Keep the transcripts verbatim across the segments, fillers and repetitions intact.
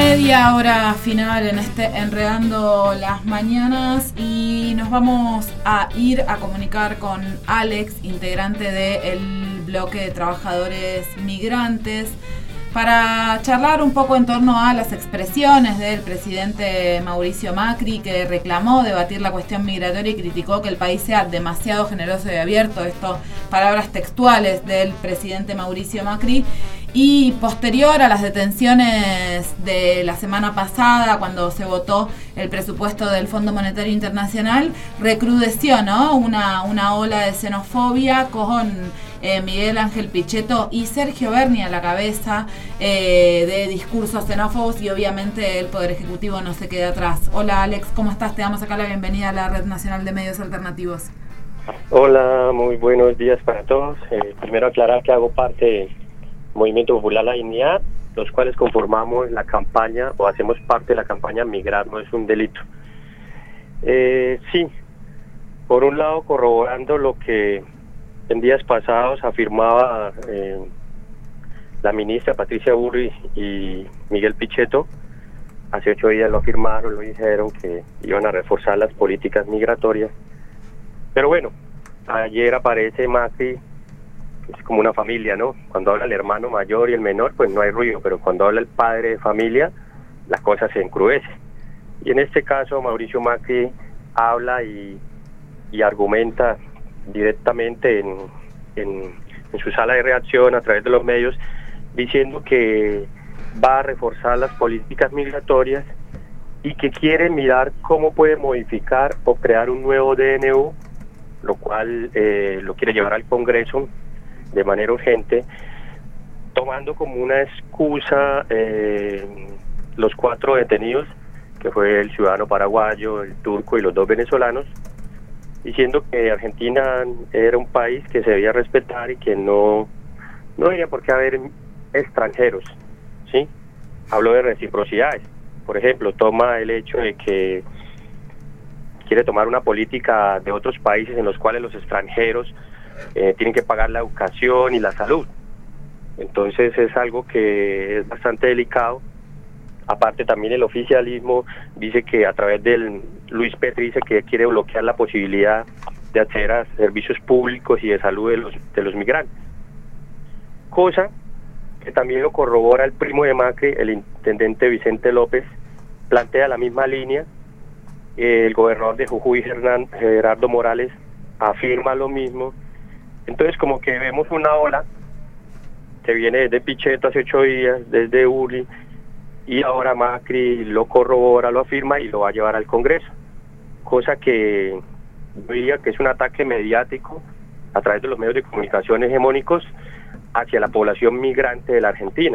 Media hora final en este Enredando las Mañanas y nos vamos a ir a comunicar con Alex, integrante del bloque de trabajadores migrantes, para charlar un poco en torno a las expresiones del presidente Mauricio Macri, que reclamó debatir la cuestión migratoria y criticó que el país sea demasiado generoso y abierto. Esto, palabras textuales del presidente Mauricio Macri. Y posterior a las detenciones de la semana pasada, cuando se votó el presupuesto del Fondo Monetario Internacional, recrudeció, ¿no?, una, una ola de xenofobia con eh, Miguel Ángel Pichetto y Sergio Berni a la cabeza eh, de discursos xenófobos, y obviamente el Poder Ejecutivo no se queda atrás. Hola Alex, ¿cómo estás? Te damos acá la bienvenida a la Red Nacional de Medios Alternativos. Hola, muy buenos días para todos. Eh, primero aclarar que hago parte de Movimiento Popular La Dignidad, los cuales conformamos la campaña o hacemos parte de la campaña Migrar no es un delito. Eh, sí, por un lado corroborando lo que en días pasados afirmaba eh, la ministra Patricia Burri y Miguel Pichetto. Hace ocho días lo afirmaron, lo dijeron que iban a reforzar las políticas migratorias. Pero bueno, ayer aparece Macri. Es como una familia, ¿no? Cuando habla el hermano mayor y el menor, pues no hay ruido, pero cuando habla el padre de familia, la cosa se encrudece. Y en este caso, Mauricio Macri habla y, y argumenta directamente en, en, en su sala de reacción a través de los medios, diciendo que va a reforzar las políticas migratorias y que quiere mirar cómo puede modificar o crear un nuevo D N U, lo cual eh, lo quiere llevar al Congreso de manera urgente, tomando como una excusa eh, los cuatro detenidos, que fue el ciudadano paraguayo, el turco y los dos venezolanos, diciendo que Argentina era un país que se debía respetar y que no, no había por qué haber extranjeros, ¿sí? Habló de reciprocidades. Por ejemplo, toma el hecho de que quiere tomar una política de otros países en los cuales los extranjeros Eh, tienen que pagar la educación y la salud. Entonces es algo que es bastante delicado. Aparte también el oficialismo dice que a través del Luis Petri dice que quiere bloquear la posibilidad de acceder a servicios públicos y de salud de los, de los migrantes. Cosa que también lo corrobora el primo de Macri, el intendente Vicente López, plantea la misma línea. Eh, el gobernador de Jujuy, Hernán, Gerardo Morales, afirma lo mismo. Entonces como que vemos una ola que viene desde Pichetto hace ocho días, desde Uri, y ahora Macri lo corrobora, lo afirma y lo va a llevar al Congreso. Cosa que yo diría que es un ataque mediático a través de los medios de comunicación hegemónicos hacia la población migrante de la Argentina.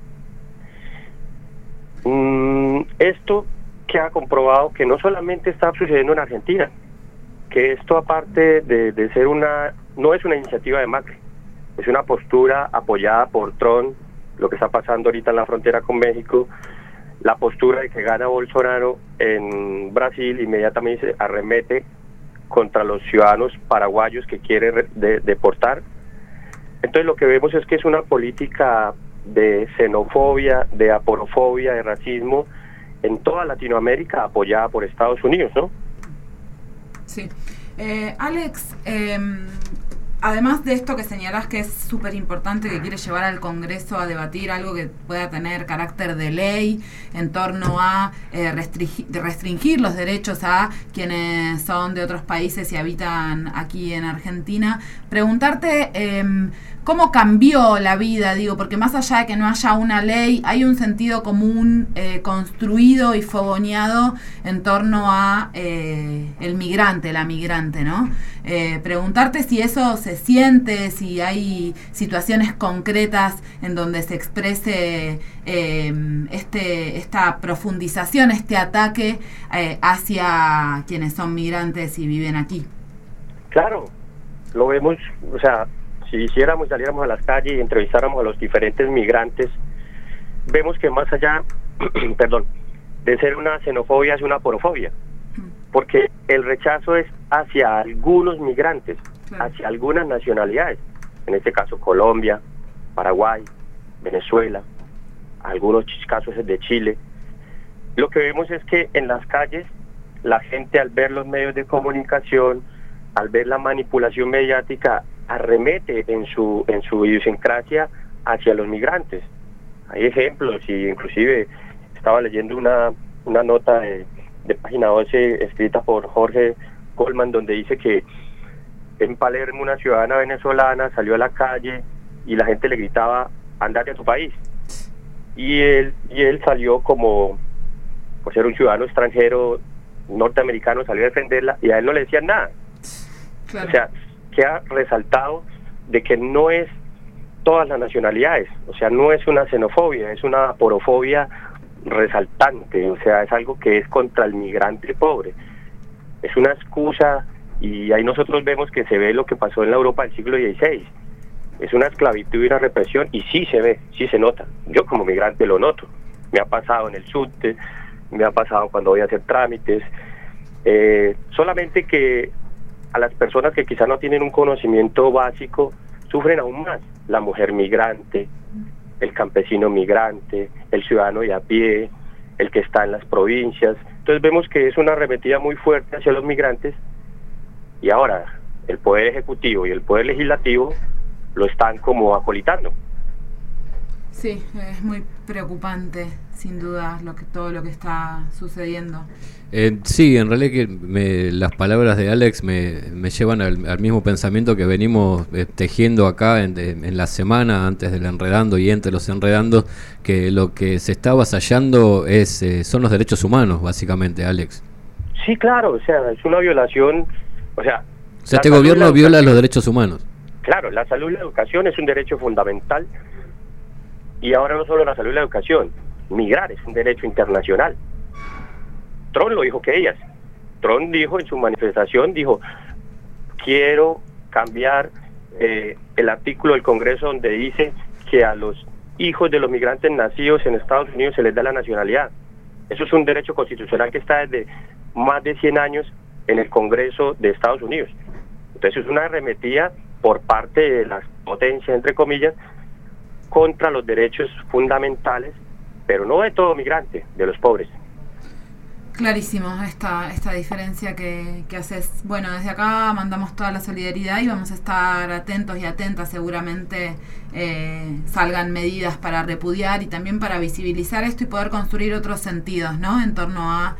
Mm, esto que ha comprobado que no solamente está sucediendo en Argentina, que esto aparte de, de ser una, no es una iniciativa de Macri, es una postura apoyada por Trump, lo que está pasando ahorita en la frontera con México, la postura de que gana Bolsonaro en Brasil, inmediatamente se arremete contra los ciudadanos paraguayos que quiere de, deportar. Entonces lo que vemos es que es una política de xenofobia, de aporofobia, de racismo en toda Latinoamérica, apoyada por Estados Unidos, ¿no? Sí. Eh, Alex, eh, además de esto que señalás que es súper importante, que quiere llevar al Congreso a debatir algo que pueda tener carácter de ley en torno a eh, restringir, restringir los derechos a quienes son de otros países y habitan aquí en Argentina, preguntarte eh, cómo cambió la vida, digo, porque más allá de que no haya una ley, hay un sentido común eh, construido y fogoneado en torno a eh, el migrante, la migrante, ¿no? Eh, preguntarte si eso se siente, si hay situaciones concretas en donde se exprese eh, este esta profundización, este ataque eh, hacia quienes son migrantes y viven aquí. Claro, lo vemos, o sea, si hiciéramos, saliéramos a las calles y entrevistáramos a los diferentes migrantes, vemos que más allá, perdón, de ser una xenofobia, es una aporofobia, porque el rechazo es hacia algunos migrantes, claro, hacia algunas nacionalidades, en este caso Colombia, Paraguay, Venezuela, algunos casos de Chile. lo que vemos es que en las calles la gente, al ver los medios de comunicación, al ver la manipulación mediática, arremete en su en su idiosincrasia hacia los migrantes. Hay ejemplos, y inclusive estaba leyendo una, una nota de, de Página doce escrita por Jorge Colman, donde dice que en Palermo una ciudadana venezolana salió a la calle y la gente le gritaba, andate a tu país. Y él, y él salió como, por ser un ciudadano extranjero norteamericano, salió a defenderla y a él no le decían nada. Claro. O sea, queda resaltado de que no es todas las nacionalidades, o sea, no es una xenofobia, es una porofobia resaltante, o sea, es algo que es contra el migrante pobre. Es una excusa, y ahí nosotros vemos que se ve lo que pasó en la Europa del siglo dieciséis. Es una esclavitud y una represión, y sí se ve, sí se nota. Yo como migrante lo noto. Me ha pasado en el subte, me ha pasado cuando voy a hacer trámites. Eh, solamente que a las personas que quizá no tienen un conocimiento básico, sufren aún más. La mujer migrante, el campesino migrante, el ciudadano de a pie, el que está en las provincias. Entonces vemos que es una arremetida muy fuerte hacia los migrantes, y ahora el Poder Ejecutivo y el Poder Legislativo lo están como acolitando. Sí, es muy preocupante, sin duda, lo que todo lo que está sucediendo. Eh, sí, en realidad que me, las palabras de Alex me, me llevan al, al mismo pensamiento que venimos eh, tejiendo acá en, en la semana antes del Enredando y entre los Enredando, que lo que se está avasallando es, eh, son los derechos humanos, básicamente, Alex. Sí, claro, o sea, es una violación, o sea... O sea, este gobierno viola los derechos humanos. Claro, la salud y la educación es un derecho fundamental, y ahora no solo la salud y la educación, migrar es un derecho internacional. Trump lo dijo que ellas. Trump dijo en su manifestación, dijo, quiero cambiar eh, el artículo del Congreso donde dice que a los hijos de los migrantes nacidos en Estados Unidos se les da la nacionalidad. Eso es un derecho constitucional que está desde más de cien años en el Congreso de Estados Unidos. Entonces es una arremetida por parte de las potencias, entre comillas, contra los derechos fundamentales, pero no de todo migrante, de los pobres. Clarísimo esta esta diferencia que, que haces. Bueno, desde acá mandamos toda la solidaridad y vamos a estar atentos y atentas. Seguramente eh, salgan medidas para repudiar y también para visibilizar esto y poder construir otros sentidos, ¿no? En torno a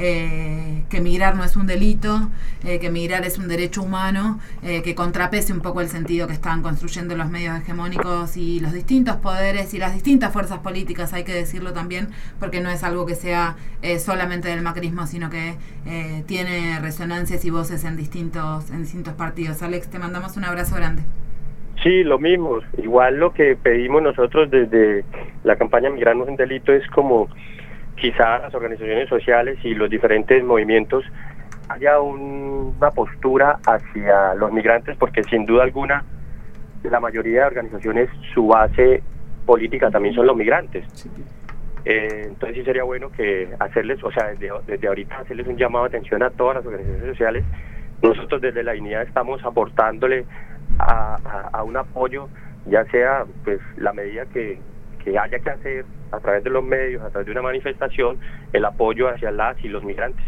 eh, que migrar no es un delito, eh, que migrar es un derecho humano, eh, que contrapese un poco el sentido que están construyendo los medios hegemónicos y los distintos poderes y las distintas fuerzas políticas, hay que decirlo también, porque no es algo que sea eh, solamente del macrismo, sino que eh, tiene resonancias y voces en distintos, en distintos partidos. Alex, te mandamos un abrazo grande. Sí, lo mismo. Igual lo que pedimos nosotros desde la campaña Migrar no es un delito es como quizá las organizaciones sociales y los diferentes movimientos haya un, una postura hacia los migrantes, porque sin duda alguna la mayoría de organizaciones, su base política también son los migrantes. Sí. Eh, entonces sí sería bueno que hacerles, o sea, desde, desde ahorita hacerles un llamado de atención a todas las organizaciones sociales. Nosotros desde la dignidad estamos aportándole a, a, a un apoyo, ya sea pues la medida que, que haya que hacer a través de los medios, a través de una manifestación, el apoyo hacia las y los migrantes.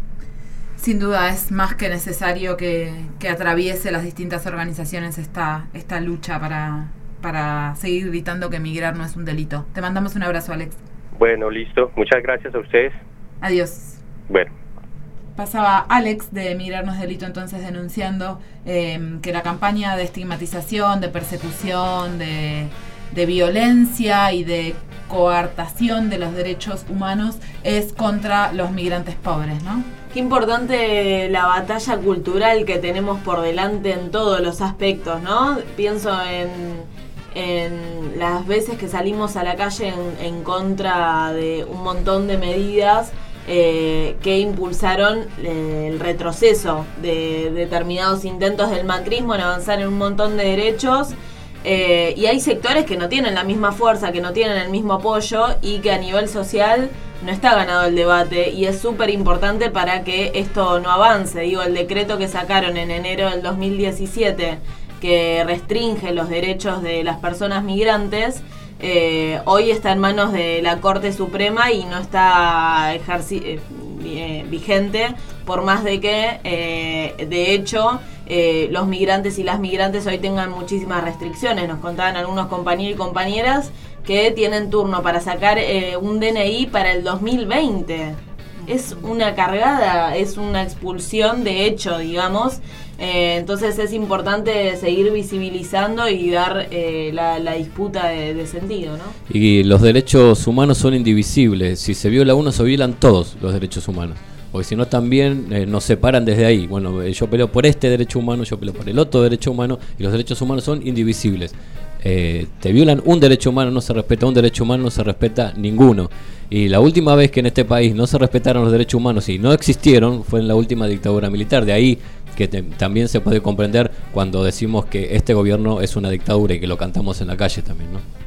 Sin duda es más que necesario que, que atraviese las distintas organizaciones esta, esta lucha para, para seguir gritando que migrar no es un delito. Te mandamos un abrazo, Alex. Bueno, listo. Muchas gracias a ustedes. Adiós. Bueno. Pasaba Alex de Migrar no es delito, entonces denunciando eh, que la campaña de estigmatización, de persecución, de, de violencia y de coartación de los derechos humanos es contra los migrantes pobres, ¿no? Qué importante la batalla cultural que tenemos por delante en todos los aspectos, ¿no? Pienso en, en las veces que salimos a la calle en, en contra de un montón de medidas eh, que impulsaron eh, el retroceso de determinados intentos del macrismo en avanzar en un montón de derechos. Eh, y hay sectores que no tienen la misma fuerza, que no tienen el mismo apoyo y que a nivel social no está ganado el debate, y es súper importante para que esto no avance. Digo, el decreto que sacaron en enero del dos mil diecisiete que restringe los derechos de las personas migrantes eh, hoy está en manos de la Corte Suprema y no está ejerci- eh, vigente, por más de que, eh, de hecho, eh, los migrantes y las migrantes hoy tengan muchísimas restricciones. Nos contaban algunos compañeros y compañeras que tienen turno para sacar eh, un D N I para el dos mil veinte. Es una cargada, es una expulsión de hecho, digamos. Eh, entonces es importante seguir visibilizando y dar eh, la, la disputa de, de sentido, ¿no? Y los derechos humanos son indivisibles. Si se viola uno, se violan todos los derechos humanos. Porque si no, también eh, nos separan desde ahí. Bueno, yo peleo por este derecho humano, yo peleo por el otro derecho humano, y los derechos humanos son indivisibles. Eh, te violan un derecho humano, no se respeta un derecho humano, no se respeta ninguno. Y la última vez que en este país no se respetaron los derechos humanos y no existieron fue en la última dictadura militar. De ahí que te, también se puede comprender cuando decimos que este gobierno es una dictadura y que lo cantamos en la calle también, ¿no?